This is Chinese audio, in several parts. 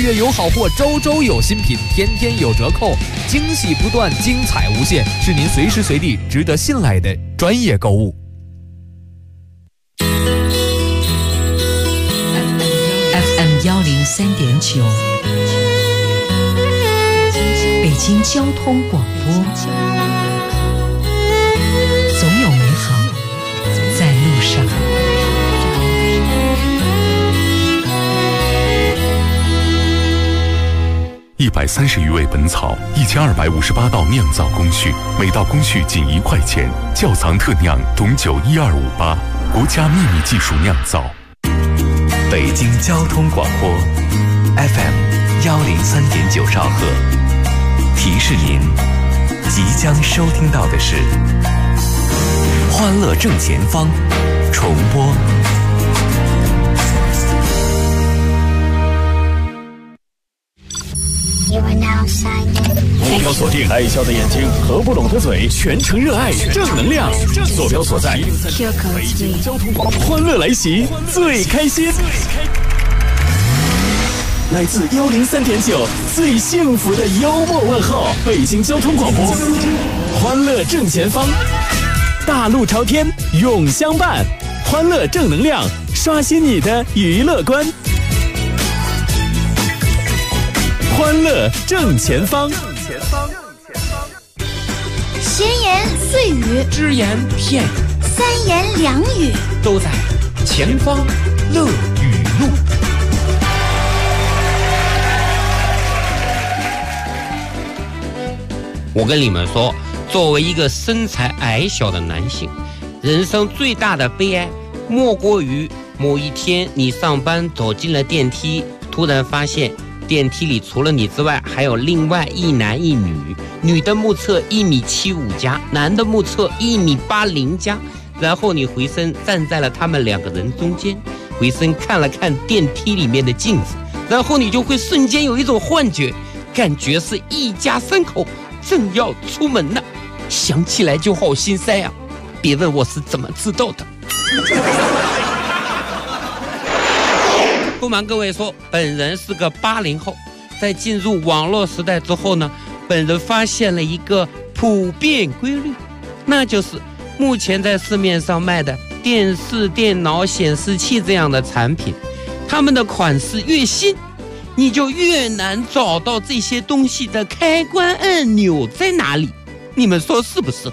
月有好货，周周有新品，天天有折扣，惊喜不断，精彩无限，是您随时随地值得信赖的专业购物。 FM 103.9，北京交通广播，总有美好在路上。 130余味本草，1258道酿造工序，每道工序仅1块钱。窖藏特酿董酒12588，国家秘密技术酿造。 北京交通广播 FM 103.9兆赫，提示您即将收听到的是《欢乐正前方》重播。 目标锁定，爱笑的眼睛，合不拢的嘴，全程热爱正能量。坐标所在，北京交通广播，欢乐来袭，最开心。来自103.9，最幸福的幽默问候，北京交通广播，欢乐正前方，大路朝天，永相伴，欢乐正能量，刷新你的娱乐观。欢乐正前方， 闲言碎语， 只言片语， 三言两语， 都在前方乐语录。我跟你们说，作为一个身材矮小的男性，人生最大的悲哀莫过于某一天你上班走进了电梯，突然发现电梯里除了你之外还有另外一男一女，女的目测1.75米加，男的目测1.80米加，然后你回身站在了他们2个人中间，回身看了看电梯里面的镜子，然后你就会瞬间有一种幻觉，感觉是一家3口正要出门了，想起来就好心塞啊！别问我是怎么知道的。不瞒各位说，本人是个80后，在进入网络时代之后呢，本人发现了一个普遍规律，那就是目前在市面上卖的电视、电脑、显示器这样的产品，他们的款式越新，你就越难找到这些东西的开关按钮在哪里，你们说是不是？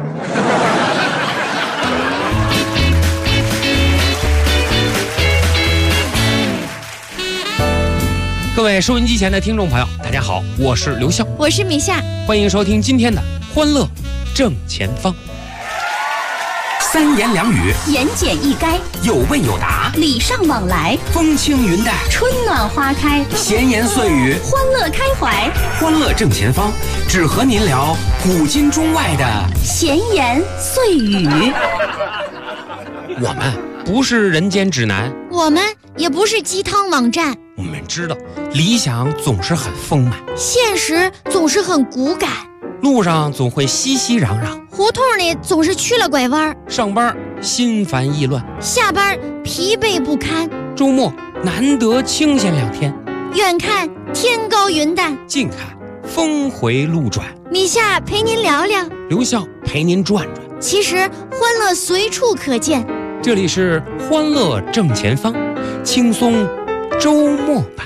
各位收音机前的听众朋友，大家好，我是刘笑， 我是米夏， 欢迎收听今天的欢乐正前方。 三言两语， 言简意赅， 有问有答， 礼尚往来， 风轻云淡， 春暖花开， 闲言碎语， 欢乐开怀。 欢乐正前方，只和您聊古今中外的闲言碎语。 我们不是人间指南， 我们也不是鸡汤网站， 我们知道理想总是很丰满， 现实总是很骨感， 路上总会熙熙攘攘， 胡同里总是曲了拐弯， 上班心烦意乱， 下班疲惫不堪， 周末难得清闲2天， 远看天高云淡， 近看峰回路转。 米夏陪您聊聊， 刘笑陪您转转， 其实欢乐随处可见。 这里是欢乐正前方，轻松周末版。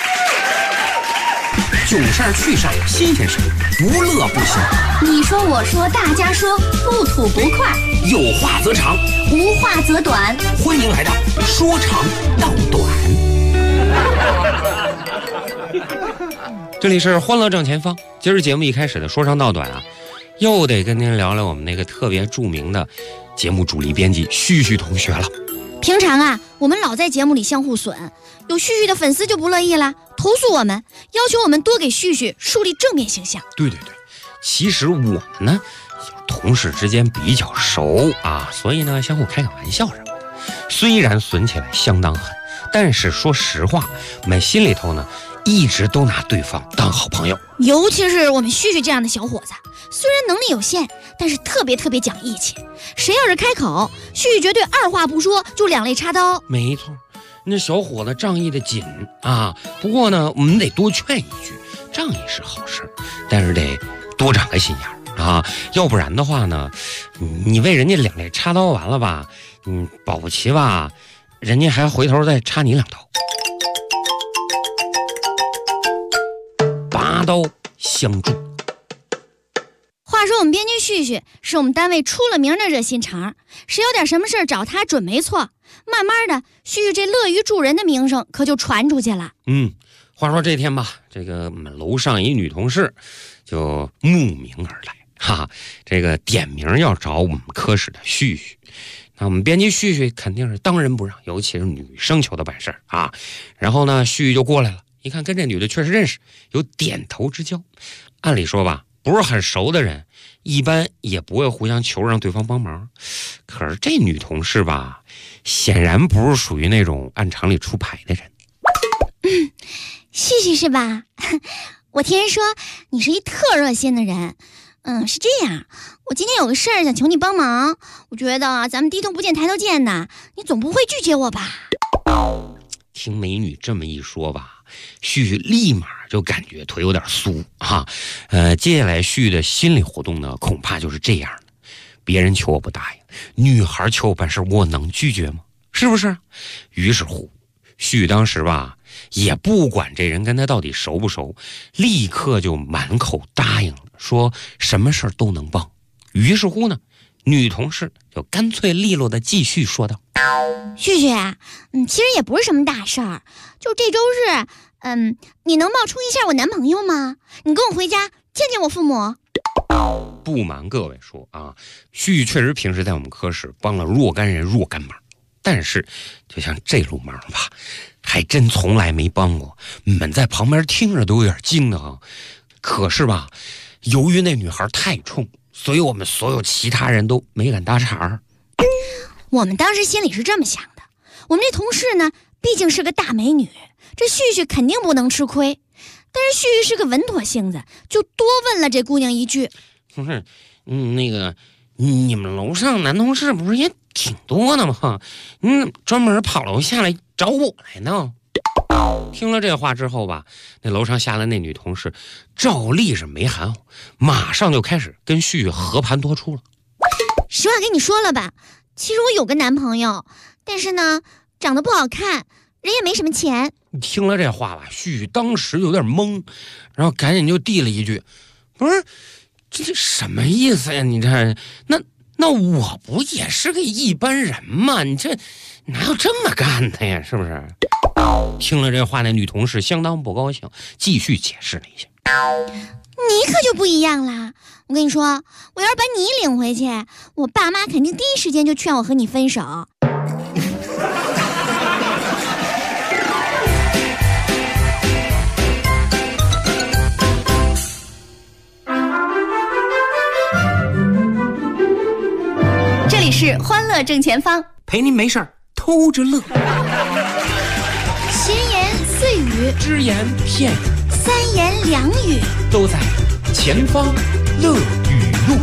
囧事儿趣事儿新鲜事儿，不乐不行。 你说我说大家说，不吐不快， 有话则长， 无话则短。 欢迎来到说长道短。 这里是欢乐正前方，今儿节目一开始的说长道短啊，又得跟您聊聊我们那个特别著名的节目主力编辑旭旭同学了。 平常啊，我们老在节目里相互损，有旭旭的粉丝就不乐意了，投诉我们，要求我们多给旭旭树立正面形象。 对，其实我们呢，同事之间比较熟啊，所以呢，相互开个玩笑什么的。虽然损起来相当狠，但是说实话，我们心里头呢，一直都拿对方当好朋友。 尤其是我们旭旭这样的小伙子，虽然能力有限，但是特别讲义气。谁要是开口，旭旭绝对二话不说就两肋插刀。 没错， 那小伙子仗义的紧啊，不过呢，我们得多劝一句，仗义是好事，但是得多长个心眼儿啊，要不然的话呢，你为人家两肋插刀完了吧，保不齐吧，人家还回头再插你2刀。拔刀相助。 话说我们编辑旭旭是我们单位出了名的热心肠，谁有点什么事找他准没错。慢慢的，旭旭这乐于助人的名声可就传出去了。 话说这天吧，这个我们楼上一女同事就慕名而来，这个点名要找我们科室的旭旭。那我们编辑旭旭肯定是当仁不让，尤其是女生求的办事啊。然后呢，旭旭就过来了，一看跟这女的确实认识，有点头之交。按理说吧，不是很熟的人，一般也不会互相求让对方帮忙。可是这女同事吧，显然不是属于那种按常理出牌的人。 旭旭是吧？我听人说你是一特热心的人。是这样，我今天有个事儿想求你帮忙，我觉得咱们低头不见抬头见的，你总不会拒绝我吧？ 听美女这么一说吧，旭旭立马就感觉腿有点酥啊。接下来旭的心理活动呢，恐怕就是这样的：别人求我不答应，女孩求我办事，我能拒绝吗？是不是？于是乎，旭当时吧，也不管这人跟他到底熟不熟，立刻就满口答应了，说什么事儿都能帮。于是乎呢，女同事就干脆利落的继续说道： 旭旭，其实也不是什么大事儿，就这周日，你能冒充一下我男朋友吗？你跟我回家见见我父母。 不瞒各位说啊，旭确实平时在我们科室帮了若干人若干忙，但是就像这路忙吧，还真从来没帮过。我们在旁边听着都有点惊的啊。可是吧，由于那女孩太冲，所以我们所有其他人都没敢搭茬。 我们当时心里是这么想的，我们这同事呢，毕竟是个大美女，这旭旭肯定不能吃亏。但是旭旭是个稳妥性子，就多问了这姑娘一句： 那个你们楼上男同事不是也挺多的吗？专门跑楼下来找我来呢。听了这话之后吧，那楼上下来那女同事照例是没含糊，马上就开始跟旭旭和盘托出了。 实话跟你说了吧，其实我有个男朋友，但是呢，长得不好看，人也没什么钱。 听了这话吧，旭旭当时有点懵，然后赶紧就递了一句：不是，这什么意思呀？你这那我不也是个一般人吗？你这哪有这么干的呀？是不是？听了这话，那女同事相当不高兴，继续解释了一下： 你可就不一样啦！我跟你说，我要是把你领回去，我爸妈肯定第一时间就劝我和你分手。 这里是欢乐正前方， 陪您没事儿偷着乐。 闲言碎语， 只言片语， 三言两语， 都在前方乐语录。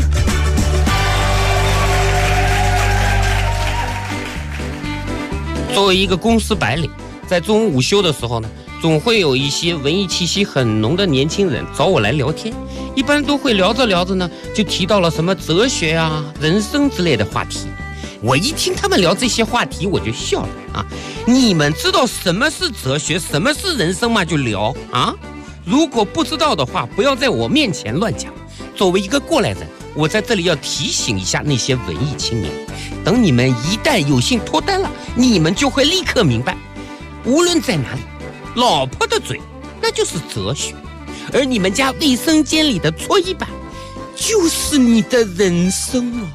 作为一个公司白领，在中午午休的时候呢，总会有一些文艺气息很浓的年轻人找我来聊天，一般都会聊着聊着呢，就提到了什么哲学啊、人生之类的话题。我一听他们聊这些话题，我就笑了啊！你们知道什么是哲学，什么是人生吗？就聊啊！如果不知道的话，不要在我面前乱讲。作为一个过来人，我在这里要提醒一下那些文艺青年，等你们一旦有幸脱单了，你们就会立刻明白，无论在哪里，老婆的嘴那就是哲学，而你们家卫生间里的搓衣板就是你的人生啊！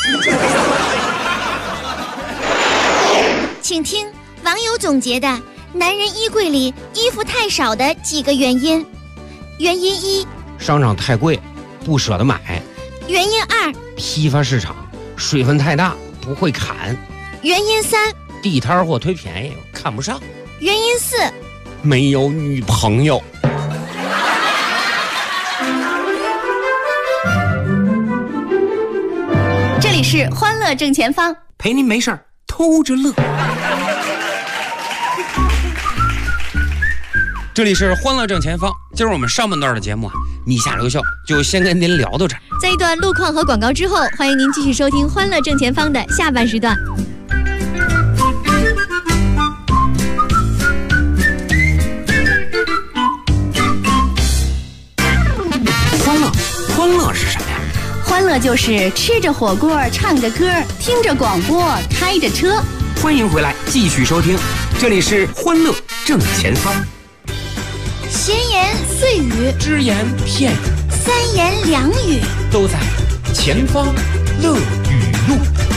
请听网友总结的男人衣柜里衣服太少的几个原因。原因一， 商场太贵，不舍得买。 原因二， 批发市场水分太大，不会砍。 原因三， 地摊货忒便宜，看不上。 原因四， 没有女朋友。 这里是欢乐正前方， 陪您没事儿偷着乐。 这里是欢乐正前方。今儿我们上半段的节目啊，米夏留校就先跟您聊到这儿。 在一段路况和广告之后，欢迎您继续收听欢乐正前方的下半时段。 欢乐是什么呀？ 欢乐就是吃着火锅，唱着歌，听着广播，开着车。 欢迎回来，继续收听，这里是欢乐正前方。 闲言碎语， 只言片语， 三言两语， 都在前方乐语录。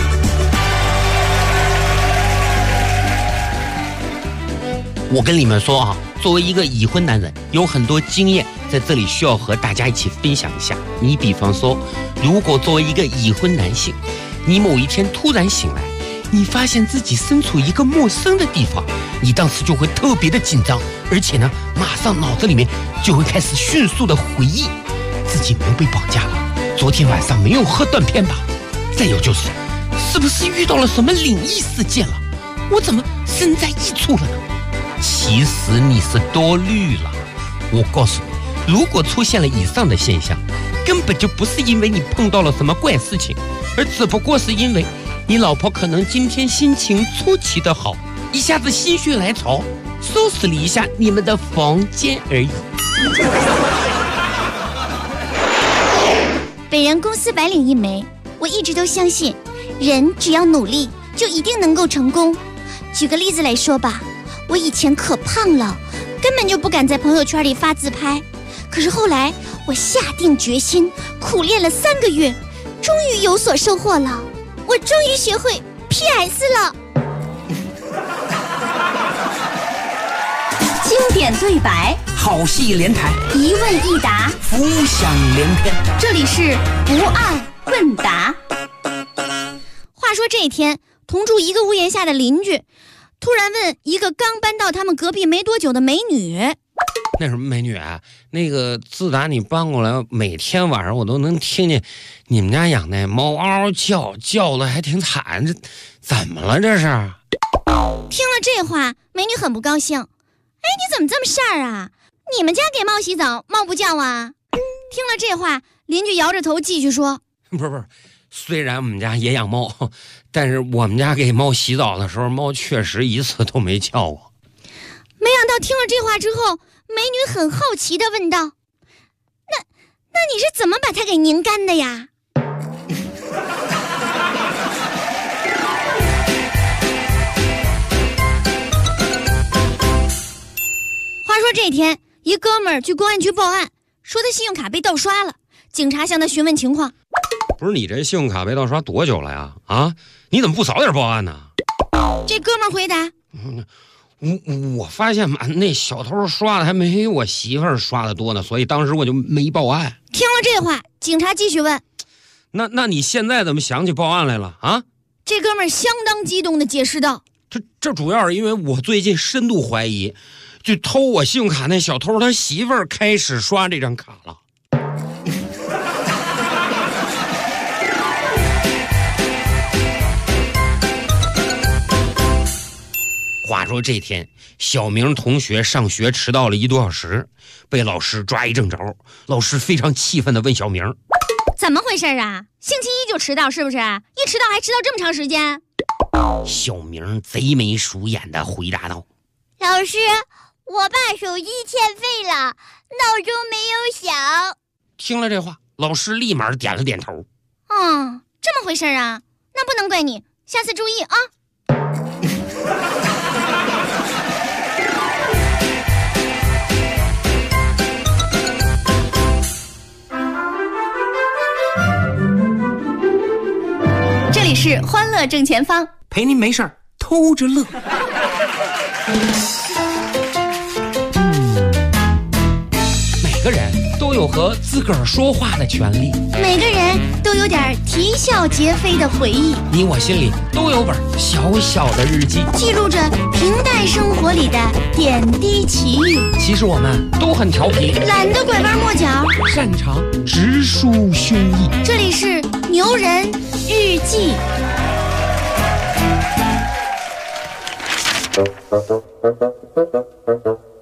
我跟你们说啊，作为一个已婚男人，有很多经验在这里需要和大家一起分享一下。你比方说，如果作为一个已婚男性，你某一天突然醒来，你发现自己身处一个陌生的地方，你当时就会特别的紧张，而且呢，马上脑子里面就会开始迅速的回忆自己没有被绑架吧，昨天晚上没有喝断片吧，再有就是是不是遇到了什么灵异事件了，我怎么身在异处了呢？其实你是多虑了。我告诉你，如果出现了以上的现象，根本就不是因为你碰到了什么怪事情，而只不过是因为你老婆可能今天心情出奇的好，一下子心血来潮收拾了一下你们的房间而已。 本人公司白领一枚，我一直都相信，人只要努力就一定能够成功。举个例子来说吧，我以前可胖了，根本就不敢在朋友圈里发自拍。可是后来我下定决心，苦练了3个月，终于有所收获了。我终于学会 PS 了。 经典对白， 好戏连台， 一问一答， 浮想联翩。 这里是不二问答。 话说这一天，同住一个屋檐下的邻居突然问一个刚搬到他们隔壁没多久的美女： 那什么美女啊，那个自打你搬过来，每天晚上我都能听见你们家养那猫嗷嗷叫，叫的还挺惨，这怎么了这是？ 听了这话，美女很不高兴。哎，你怎么这么事儿啊？你们家给猫洗澡，猫不叫啊？听了这话，邻居摇着头继续说： 不是，虽然我们家也养猫，但是我们家给猫洗澡的时候，猫确实一次都没叫过。 没想到听了这话之后，美女很好奇地问道：那你是怎么把它给拧干的呀？话说这天，一哥们儿去公安局报案，说他信用卡被盗刷了。警察向他询问情况。 不是你这信用卡被盗刷多久了呀？啊，你怎么不早点报案呢？ 这哥们儿回答： 我发现嘛，那小偷刷的还没我媳妇儿刷的多呢，所以当时我就没报案。 听了这话，警察继续问： 那你现在怎么想起报案来了啊？ 这哥们儿相当激动地解释道： 这主要是因为我最近深度怀疑，就偷我信用卡那小偷他媳妇儿开始刷这张卡了。话说这天，小明同学上学迟到了1多小时，被老师抓一正着。老师非常气愤地问小明： 怎么回事啊？星期一就迟到是不是？一迟到还迟到这么长时间？ 小明贼眉鼠眼地回答道： 老师，我把手机欠费了，闹钟没有响。 听了这话，老师立马点了点头。 这么回事啊？那不能怪你，下次注意啊。 这里是欢乐正前方， 陪您没事儿偷着乐。 每个人都有和自个儿说话的权利， 每个人都有点啼笑皆非的回忆， 你我心里都有本小小的日记， 记录着平淡生活里的点滴奇遇。 其实我们都很调皮， 懒得拐弯抹角， 擅长直抒胸臆。 这里是牛人日记。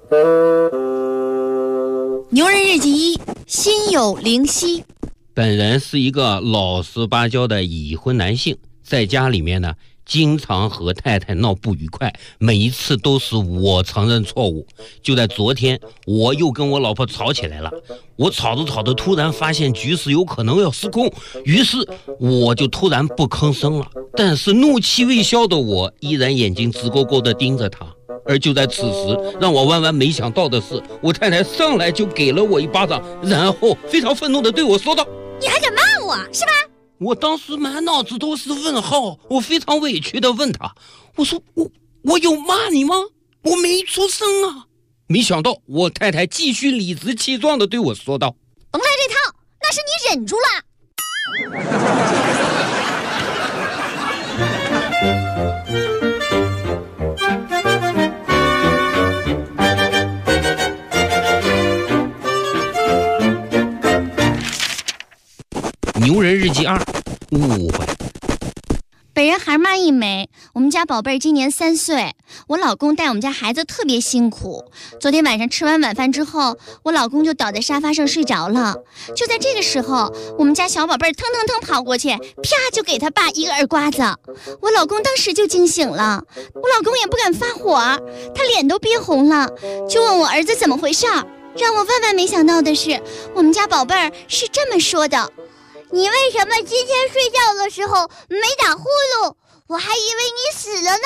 牛人日记1，心有灵犀。 本人是一个老实巴交的已婚男性，在家里面呢，经常和太太闹不愉快，每一次都是我承认错误。就在昨天，我又跟我老婆吵起来了。我吵着突然发现局势有可能要失控，于是我就突然不吭声了。但是怒气未消的我依然眼睛直勾勾地盯着她。而就在此时，让我万万没想到的是，我太太上来就给了我一巴掌，然后非常愤怒地对我说道：“ 你还敢骂我是吧？” 我当时满脑子都是问号，我非常委屈地问他：“我说我有骂你吗？我没出声啊！”没想到我太太继续理直气壮地对我说道：“ 甭来这套，那是你忍住了。” 牛人日记2，误会。 本人孩妈一枚，我们家宝贝儿今年3岁，我老公带我们家孩子特别辛苦。昨天晚上吃完晚饭之后，我老公就倒在沙发上睡着了。就在这个时候，我们家小宝贝儿腾腾腾跑过去，啪就给他爸一个耳刮子。我老公当时就惊醒了，我老公也不敢发火，他脸都憋红了，就问我儿子怎么回事。让我万万没想到的是，我们家宝贝儿是这么说的：“你为什么今天睡觉的时候没打呼噜？我还以为你死了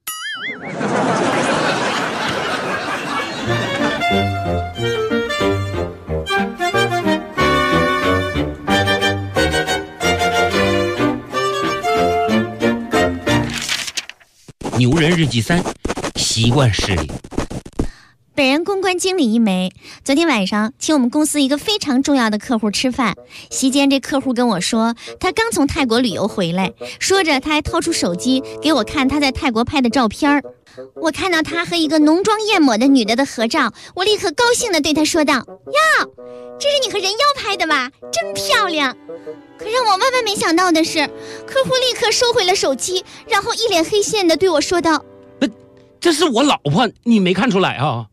呢。”牛人日记3，习惯失灵。 本人公关经理一枚，昨天晚上请我们公司一个非常重要的客户吃饭，席间这客户跟我说，他刚从泰国旅游回来，说着他还掏出手机给我看他在泰国拍的照片。我看到他和一个浓妆艳抹的女的合照，我立刻高兴地对他说道：“哟，这是你和人妖拍的吧？真漂亮！”可让我万万没想到的是，客户立刻收回了手机，然后一脸黑线地对我说道：“ 这是我老婆，你没看出来啊？”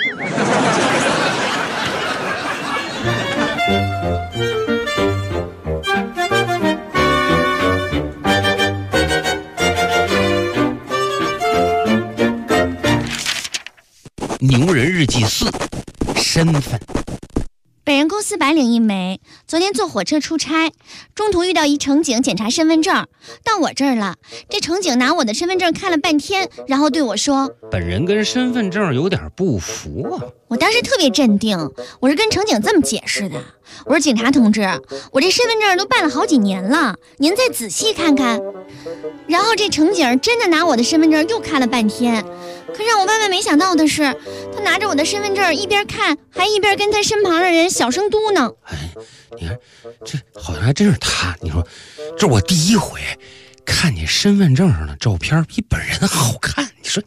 牛人日记4，身份。 本人公司白领一枚，昨天坐火车出差，中途遇到一乘警检查身份证，到我这儿了，这乘警拿我的身份证看了半天，然后对我说：“ 本人跟身份证有点不符啊。” 我当时特别镇定，我是跟乘警这么解释的：“我说警察同志，我这身份证都办了好几年了，您再仔细看看。”然后这乘警真的拿我的身份证又看了半天，可让我万万没想到的是，他拿着我的身份证一边看，还一边跟他身旁的人小声嘟囔：“ 哎，你看，这好像还真是他。你说，这我第一回看你身份证上的照片比本人好看。你说。”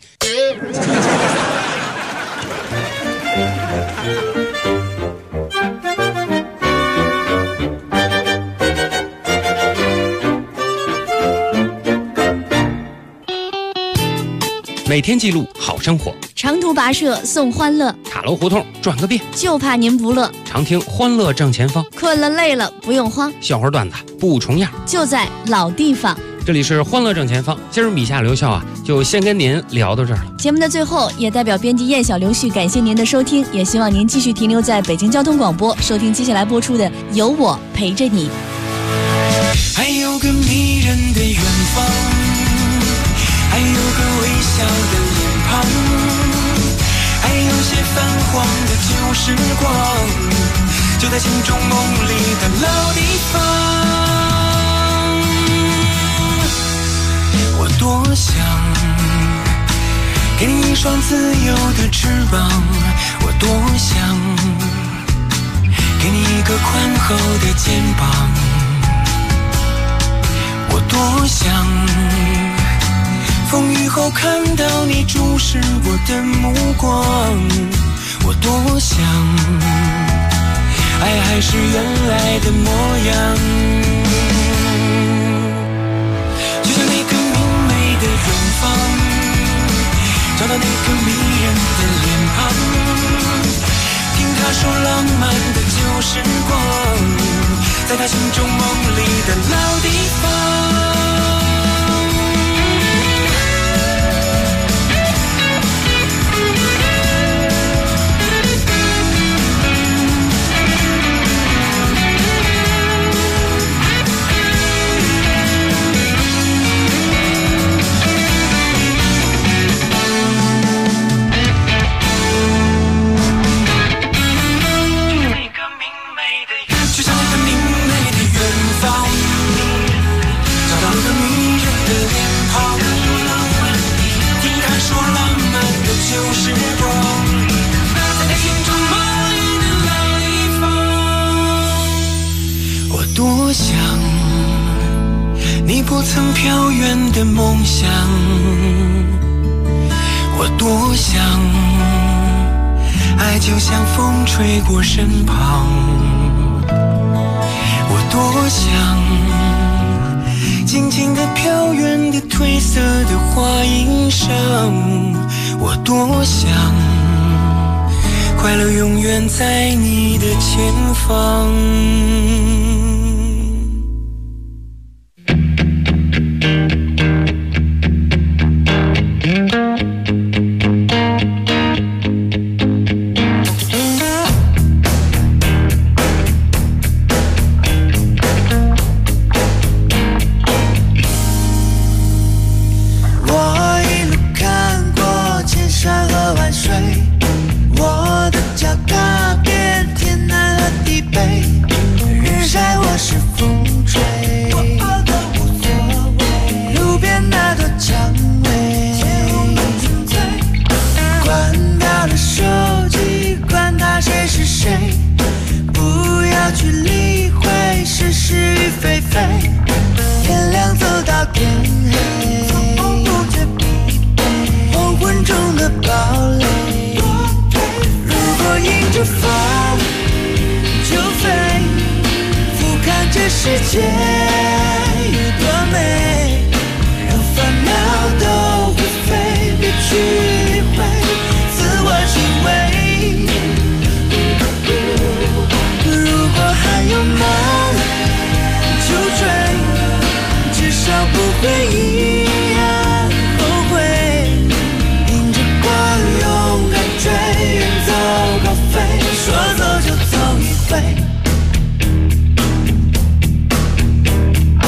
每天记录好生活， 长途跋涉送欢乐， 塔楼胡同转个遍， 就怕您不乐。 常听欢乐正前方， 困了累了不用慌， 笑话段子不重样， 就在老地方。 这里是欢乐正前方，今儿米夏刘笑啊，就先跟您聊到这儿了。 节目的最后，也代表编辑燕小刘旭感谢您的收听，也希望您继续停留在北京交通广播，收听接下来播出的《有我陪着你》。 还有个迷人的远方，还有个微笑的脸庞，还有些泛黄的旧时光，就在心中梦里的老地方。我多想给你一双自由的翅膀，我多想给你一个宽厚的肩膀，我多想风雨后看到你注视我的目光，我多想爱还是原来的模样，就像那个明媚的远方，找到那个迷人的脸庞， 说浪漫的旧时光，在他心中梦里的老地方。多想你不曾飘远的梦想，我多想爱就像风吹过身旁，我多想静静地飘远的褪色的花衣裳，我多想快乐永远在你的前方。 世界有多美，让烦恼都会飞，别去理会自我行为。如果还有梦就追，至少不会一样后悔。迎着光勇敢追，远走高飞，说走就走一回。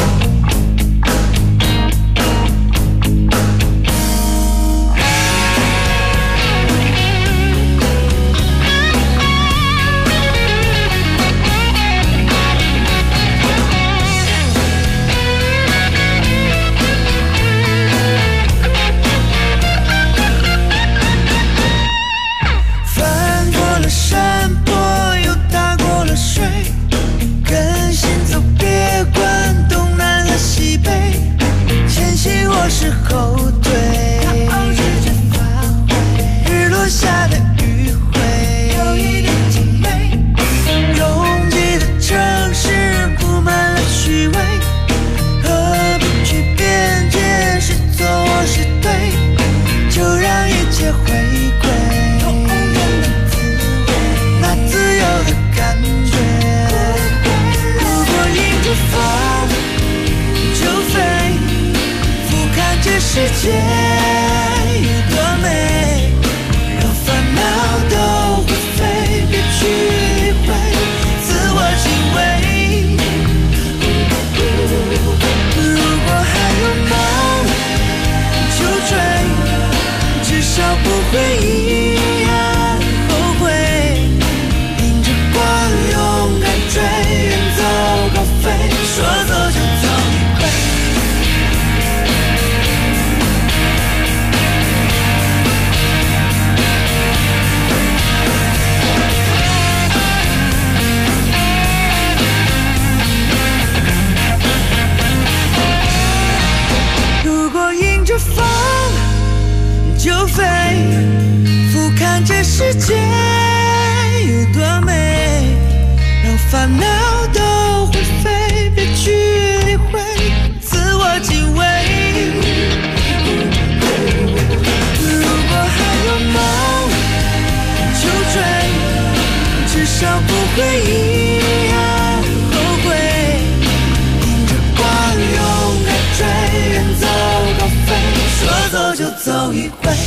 少不会遗憾后悔。迎着光，勇敢追，远走高飞，说走就走一回。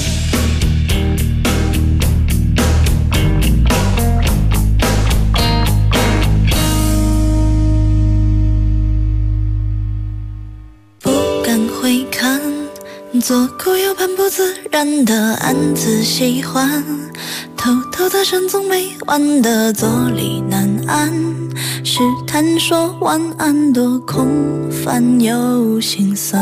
不敢回看，左顾右盼，不自然的暗自喜欢，偷偷的深总没完的坐立难安，试探说晚安，多空泛又心酸。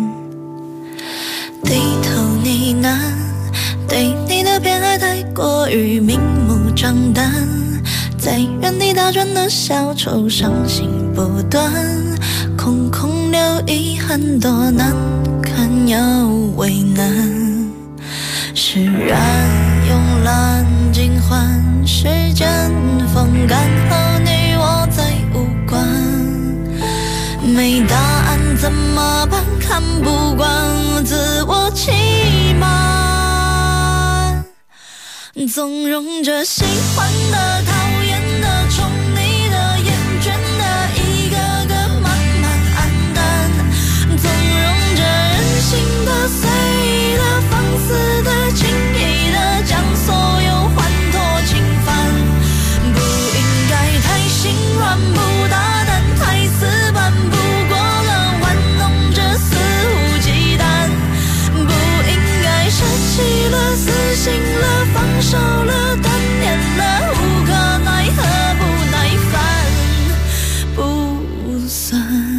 低头呢喃，对你的偏爱太过于明目张胆，在原地打转的小丑，伤心不断，空空留遗憾，多难堪又为难。释然慵懒尽欢，时间风干后你我再无关。没答案怎么办？看不惯自我欺瞒，纵容着喜欢的、讨厌的、宠你的、厌倦的，一个个慢慢黯淡，纵容着任性的、随意的、放肆的、轻易的，将所有欢脱侵犯。不应该太心软，不大胆，太死板，不过了玩弄着肆无忌惮。不应该舍弃了、死心了、放手了、断念了，无可奈何，不耐烦，不算。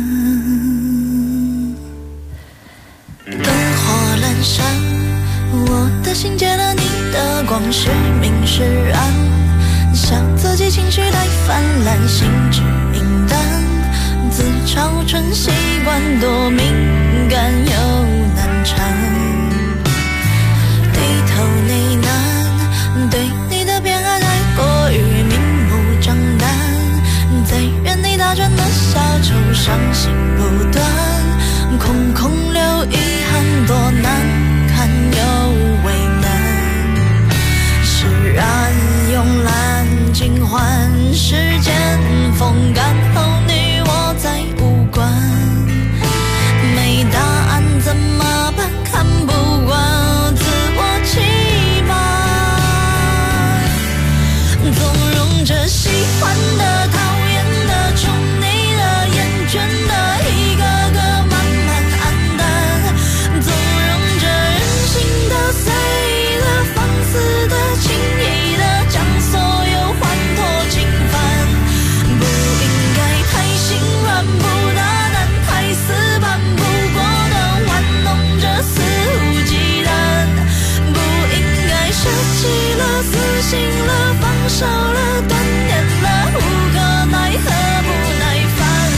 灯火阑珊，我的心借了你的光，是明是暗，笑自己情绪太泛滥，心智明淡，自嘲成习惯，多敏感又难缠。低头呢喃，对你的偏爱太过于明目张胆，在原地打转的小丑，伤心不断，空空留遗憾，多难堪又为难。释然慵懒尽欢，时间风干后你我再无关。没答案怎么办？看不惯自我欺瞒，纵容着喜欢的、讨厌的、宠你的、厌倦的，一个个慢慢黯淡，纵容着任性的、随意的、放肆的、轻易的，将所有欢脱侵犯。不应该太心软，不大胆，太死板，不过的玩弄着肆无忌惮。不应该舍弃了、死心了、放手了、断念了，无可奈何，不耐烦。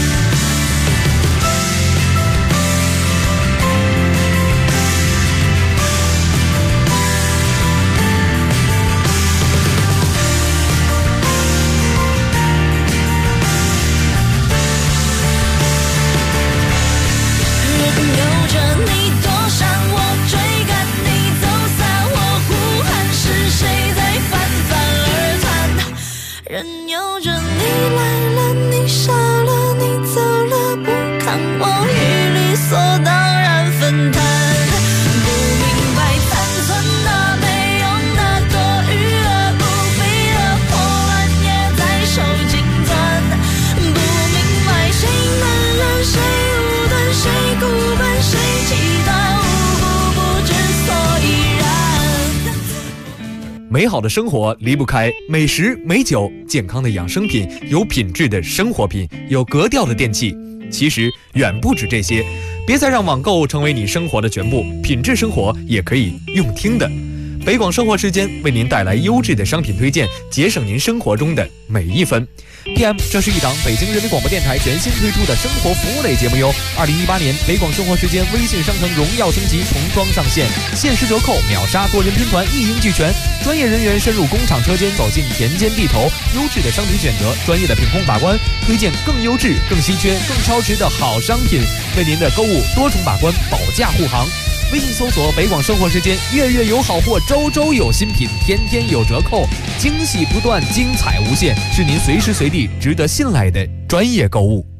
任由着你躲闪，我追赶你走散，我呼喊，是谁在泛泛而谈？任由着你来了，你傻了，你走了，不看我与理所当然分摊。不明白残存的、没用的、多余的、不必的、破烂也在手紧攥。不明白谁能忍，谁无端，谁孤本，谁期待，无故不知所以然。 美好的生活离不开美食、美酒、健康的养生品、有品质的生活品、有格调的电器。其实远不止这些，别再让网购成为你生活的全部，品质生活也可以用听的。北广生活时间为您带来优质的商品推荐，节省您生活中的每一分。PM， 这是一档北京人民广播电台全新推出的生活服务类节目哟。2018年北广生活时间微信商城荣耀升级，重装上线，限时折扣，秒杀多人拼团，一应俱全。专业人员深入工厂车间，走进田间地头，优质的商品选择，专业的品控把关，推荐更优质、更稀缺、更超值的好商品，为您的购物多重把关，保驾护航。 微信搜索北广生活时间，月月有好货，周周有新品，天天有折扣，惊喜不断，精彩无限，是您随时随地值得信赖的专业购物。